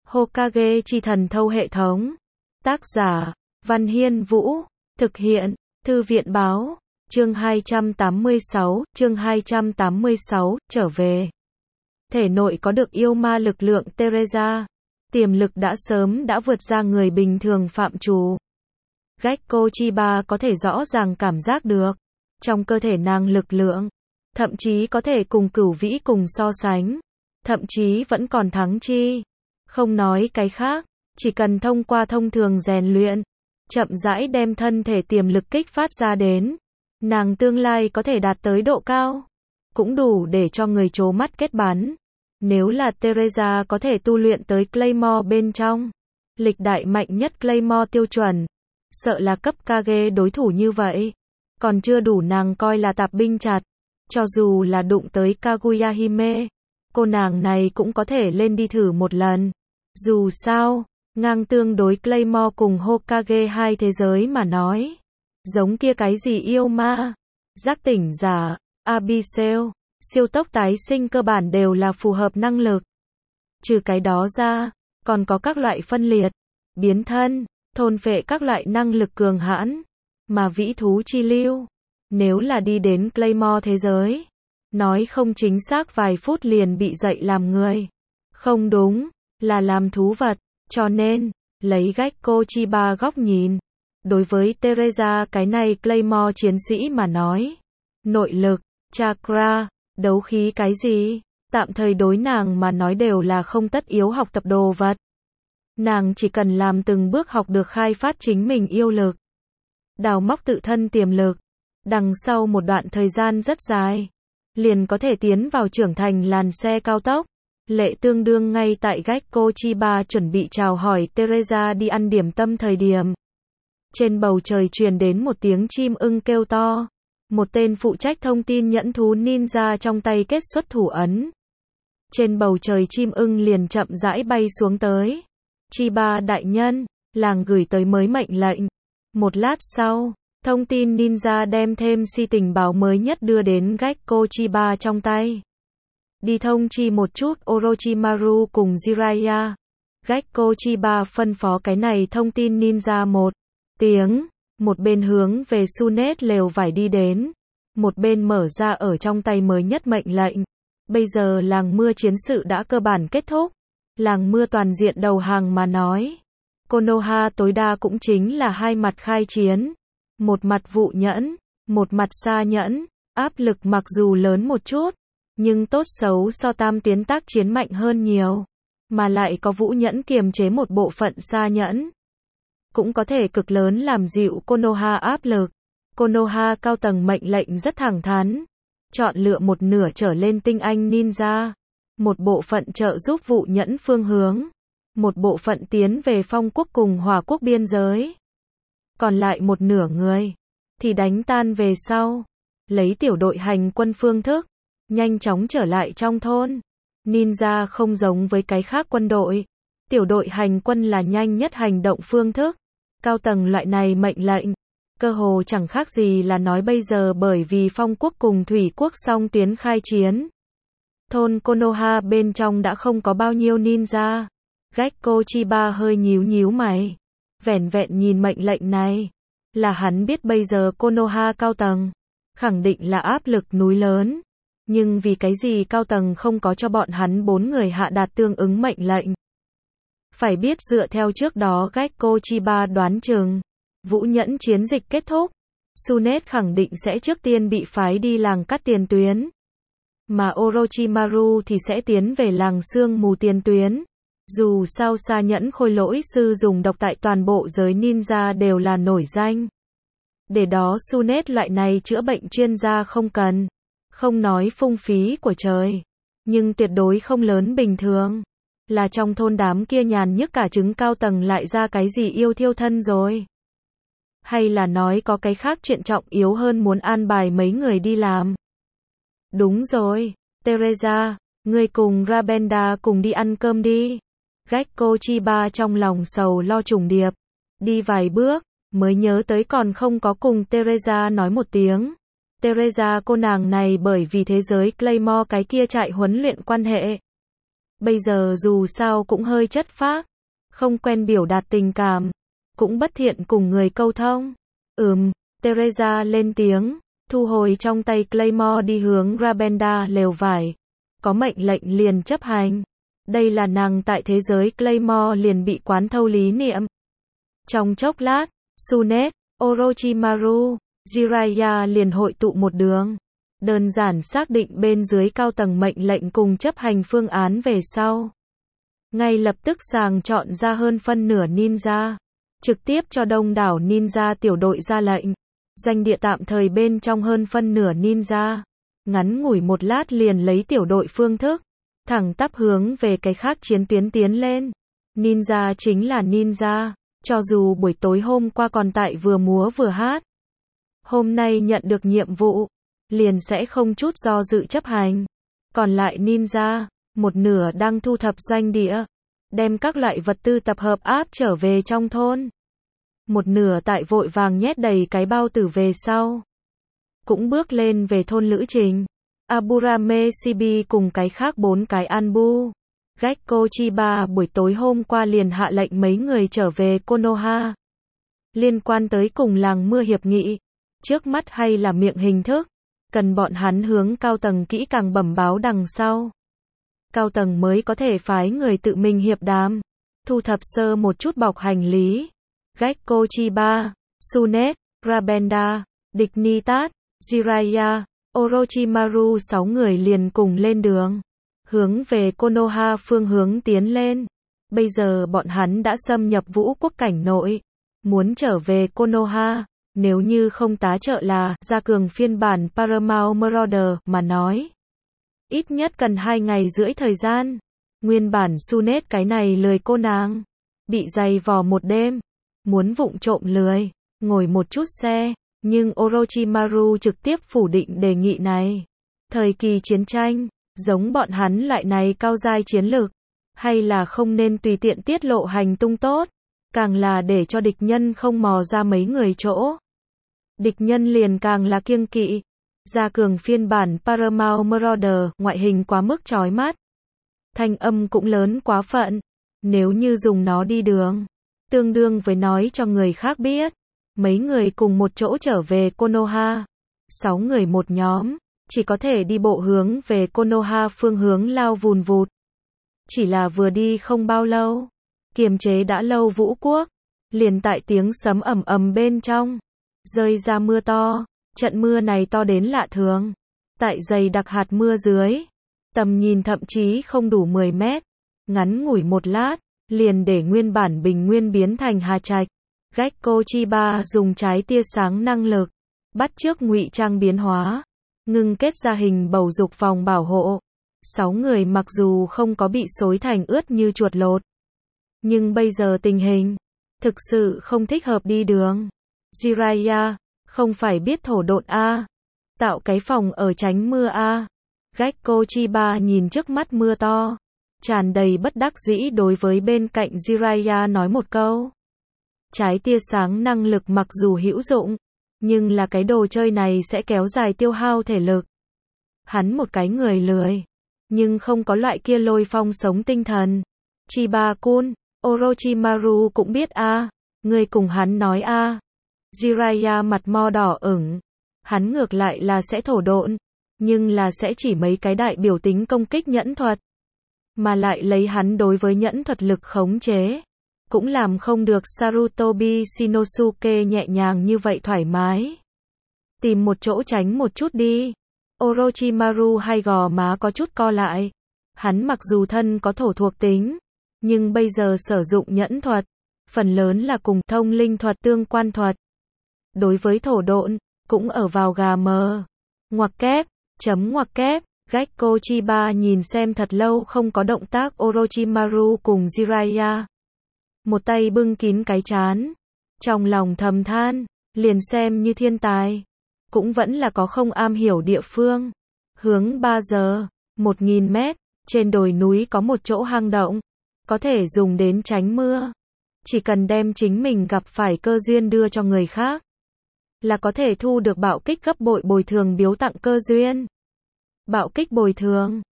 Hokage chi thần thâu hệ thống. Tác giả, Văn Hiên Vũ. Thực hiện, Thư viện Báo. Chương 286, trở về. Thể nội có được yêu ma lực lượng Teresa. Tiềm lực đã sớm đã vượt ra người bình thường phạm trù. Gekko Chiba có thể rõ ràng cảm giác được. Trong cơ thể nàng lực lượng. Thậm chí có thể cùng Cửu Vĩ cùng so sánh. Thậm chí vẫn còn thắng chi. Không nói cái khác. Chỉ cần thông qua thông thường rèn luyện. Chậm rãi đem thân thể tiềm lực kích phát ra đến. Nàng tương lai có thể đạt tới độ cao. Cũng đủ để cho người trố mắt kết bắn. Nếu là Teresa có thể tu luyện tới Claymore bên trong. Lịch đại mạnh nhất Claymore tiêu chuẩn. Sợ là cấp Kage đối thủ như vậy. Còn chưa đủ nàng coi là tạp binh chặt. Cho dù là đụng tới Kaguya Hime. Cô nàng này cũng có thể lên đi thử một lần. Dù sao, ngang tương đối Claymore cùng Hokage hai thế giới mà nói. Giống kia cái gì yêu ma, giác tỉnh giả, Abyssal, siêu tốc tái sinh cơ bản đều là phù hợp năng lực. Trừ cái đó ra, còn có các loại phân liệt, biến thân, thôn phệ các loại năng lực cường hãn, mà vĩ thú chi lưu. Nếu là đi đến Claymore thế giới, nói không chính xác vài phút liền bị dạy làm người. Không đúng, là làm thú vật, cho nên, lấy Gekko Chiba góc nhìn. Đối với Teresa cái này Claymore chiến sĩ mà nói. Nội lực, chakra, đấu khí cái gì, tạm thời đối nàng mà nói đều là không tất yếu học tập đồ vật. Nàng chỉ cần làm từng bước học được khai phát chính mình yêu lực. Đào móc tự thân tiềm lực. Đằng sau một đoạn thời gian rất dài. Liền có thể tiến vào trưởng thành làn xe cao tốc. Lệ tương đương ngay tại Gekko Chiba chuẩn bị chào hỏi Teresa đi ăn điểm tâm thời điểm. Trên bầu trời truyền đến một tiếng chim ưng kêu to. Một tên phụ trách thông tin nhẫn thú ninja trong tay kết xuất thủ ấn. Trên bầu trời chim ưng liền chậm rãi bay xuống tới. Chiba đại nhân, làng gửi tới mới mệnh lệnh. Một lát sau, thông tin ninja đem thêm si tình báo mới nhất đưa đến Gekko Chiba trong tay. Đi thông chi một chút Orochimaru cùng Jiraiya. Gekko Chiba phân phó cái này thông tin ninja một tiếng, một bên hướng về Sunet lều vải đi đến, một bên mở ra ở trong tay mới nhất mệnh lệnh. Bây giờ làng mưa chiến sự đã cơ bản kết thúc, làng mưa toàn diện đầu hàng mà nói. Konoha tối đa cũng chính là hai mặt khai chiến, một mặt vụ nhẫn, một mặt xa nhẫn, áp lực mặc dù lớn một chút, nhưng tốt xấu so tam tiến tác chiến mạnh hơn nhiều, mà lại có vũ nhẫn kiềm chế một bộ phận xa nhẫn. Cũng có thể cực lớn làm dịu Konoha áp lực. Konoha cao tầng mệnh lệnh rất thẳng thắn. Chọn lựa một nửa trở lên tinh anh ninja. Một bộ phận trợ giúp vụ nhẫn phương hướng. Một bộ phận tiến về phong quốc cùng hỏa quốc biên giới. Còn lại một nửa người thì đánh tan về sau. Lấy tiểu đội hành quân phương thức. Nhanh chóng trở lại trong thôn. Ninja không giống với cái khác quân đội. Tiểu đội hành quân là nhanh nhất hành động phương thức. Cao tầng loại này mệnh lệnh, cơ hồ chẳng khác gì là nói bây giờ bởi vì phong quốc cùng thủy quốc song tuyến khai chiến. Thôn Konoha bên trong đã không có bao nhiêu ninja. Gekko Chiba hơi nhíu mày. Vẻn vẹn nhìn mệnh lệnh này, là hắn biết bây giờ Konoha cao tầng, khẳng định là áp lực núi lớn. Nhưng vì cái gì cao tầng không có cho bọn hắn 4 người hạ đạt tương ứng mệnh lệnh? Phải biết dựa theo trước đó Gekko Chiba đoán chừng, vũ nhẫn chiến dịch kết thúc, Sunet khẳng định sẽ trước tiên bị phái đi làng cắt tiền tuyến. Mà Orochimaru thì sẽ tiến về làng sương mù tiền tuyến. Dù sao xa nhẫn khôi lỗi sư dùng độc tại toàn bộ giới ninja đều là nổi danh. Để đó Sunet loại này chữa bệnh chuyên gia không cần. Không nói phung phí của trời, nhưng tuyệt đối không lớn bình thường. Là trong thôn đám kia nhàn nhức cả trứng cao tầng lại ra cái gì yêu thiêu thân rồi. Hay là nói có cái khác chuyện trọng yếu hơn muốn an bài mấy người đi làm. Đúng rồi, Teresa, ngươi cùng Rabenda cùng đi ăn cơm đi. Gekko Chiba trong lòng sầu lo trùng điệp. Đi vài bước, mới nhớ tới còn không có cùng Teresa nói một tiếng. Teresa cô nàng này bởi vì thế giới Claymore cái kia trại huấn luyện quan hệ. Bây giờ dù sao cũng hơi chất phác, không quen biểu đạt tình cảm, cũng bất thiện cùng người câu thông. Teresa lên tiếng, thu hồi trong tay Claymore đi hướng Rabenda lều vải. Có mệnh lệnh liền chấp hành. Đây là nàng tại thế giới Claymore liền bị quán thâu lý niệm. Trong chốc lát, Sunet, Orochimaru, Jiraiya liền hội tụ một đường. Đơn giản xác định bên dưới cao tầng mệnh lệnh cùng chấp hành phương án về sau. Ngay lập tức sàng chọn ra hơn phân nửa ninja. Trực tiếp cho đông đảo ninja tiểu đội ra lệnh. Doanh địa tạm thời bên trong hơn phân nửa ninja. Ngắn ngủi một lát liền lấy tiểu đội phương thức. Thẳng tắp hướng về cái khác chiến tuyến tiến lên. Ninja chính là ninja. Cho dù buổi tối hôm qua còn tại vừa múa vừa hát. Hôm nay nhận được nhiệm vụ. Liền sẽ không chút do dự chấp hành. Còn lại ninja, một nửa đang thu thập doanh địa. Đem các loại vật tư tập hợp áp trở về trong thôn. Một nửa tại vội vàng nhét đầy cái bao tử về sau. Cũng bước lên về thôn lữ trình. Aburame Shibi cùng cái khác 4 cái Anbu. Gekko Chiba buổi tối hôm qua liền hạ lệnh mấy người trở về Konoha. Liên quan tới cùng làng mưa hiệp nghị. Trước mắt hay là miệng hình thức. Cần bọn hắn hướng cao tầng kỹ càng bẩm báo đằng sau. Cao tầng mới có thể phái người tự mình hiệp đàm. Thu thập sơ một chút bọc hành lý. Gekko Chiba, Sunet, Rabenda, Dignitas, Jiraiya, Orochimaru 6 người liền cùng lên đường. Hướng về Konoha phương hướng tiến lên. Bây giờ bọn hắn đã xâm nhập Vũ quốc cảnh nội. Muốn trở về Konoha. Nếu như không tá trợ là gia cường phiên bản Paramount Marauder mà nói. Ít nhất cần 2 ngày rưỡi thời gian. Nguyên bản Sunet cái này lười cô nàng. Bị dày vò một đêm. Muốn vụng trộm lười. Ngồi một chút xe. Nhưng Orochimaru trực tiếp phủ định đề nghị này. Thời kỳ chiến tranh. Giống bọn hắn loại này cao giai chiến lược. Hay là không nên tùy tiện tiết lộ hành tung tốt. Càng là để cho địch nhân không mò ra mấy người chỗ. Địch nhân liền càng là kiêng kỵ. Gia cường phiên bản Paramount Marauder, ngoại hình quá mức chói mắt. Thanh âm cũng lớn quá phận. Nếu như dùng nó đi đường, tương đương với nói cho người khác biết. Mấy người cùng một chỗ trở về Konoha. 6 người một nhóm, chỉ có thể đi bộ hướng về Konoha phương hướng lao vùn vụt. Chỉ là vừa đi không bao lâu. Kiềm chế đã lâu Vũ quốc. Liền tại tiếng sấm ầm ầm bên trong. Rơi ra mưa to. Trận mưa này to đến lạ thường. Tại dày đặc hạt mưa dưới. Tầm nhìn thậm chí không đủ 10 mét. Ngắn ngủi một lát. Liền để nguyên bản bình nguyên biến thành hà trạch. Gekko Chiba dùng trái tia sáng năng lực. Bắt chước ngụy trang biến hóa. Ngưng kết ra hình bầu dục vòng bảo hộ. 6 người mặc dù không có bị xối thành ướt như chuột lột. Nhưng bây giờ tình hình. Thực sự không thích hợp đi đường. Jiraiya, không phải biết thổ độn a, tạo cái phòng ở tránh mưa a. Gekko Chiba nhìn trước mắt mưa to, tràn đầy bất đắc dĩ đối với bên cạnh Jiraiya nói một câu. Trái tia sáng năng lực mặc dù hữu dụng, nhưng là cái đồ chơi này sẽ kéo dài tiêu hao thể lực. Hắn một cái người lười, nhưng không có loại kia lôi phong sống tinh thần. Chiba-kun, Orochimaru cũng biết a, người cùng hắn nói a. Jiraiya mặt mo đỏ ửng. Hắn ngược lại là sẽ thổ độn, nhưng là sẽ chỉ mấy cái đại biểu tính công kích nhẫn thuật. Mà lại lấy hắn đối với nhẫn thuật lực khống chế. Cũng làm không được Sarutobi Shinosuke nhẹ nhàng như vậy thoải mái. Tìm một chỗ tránh một chút đi. Orochimaru hai gò má có chút co lại. Hắn mặc dù thân có thổ thuộc tính, nhưng bây giờ sử dụng nhẫn thuật, phần lớn là cùng thông linh thuật tương quan thuật. Đối với thổ độn, cũng ở vào gà mờ. Ngoặc kép, ngoặc kép, Gekko Chiba nhìn xem thật lâu không có động tác Orochimaru cùng Jiraiya. Một tay bưng kín cái trán. Trong lòng thầm than, liền xem như thiên tài. Cũng vẫn là có không am hiểu địa phương. Hướng 3 giờ, 1000 mét, trên đồi núi có một chỗ hang động. Có thể dùng đến tránh mưa. Chỉ cần đem chính mình gặp phải cơ duyên đưa cho người khác. Là có thể thu được bạo kích gấp bội bồi thường biếu tặng cơ duyên. Bạo kích bồi thường.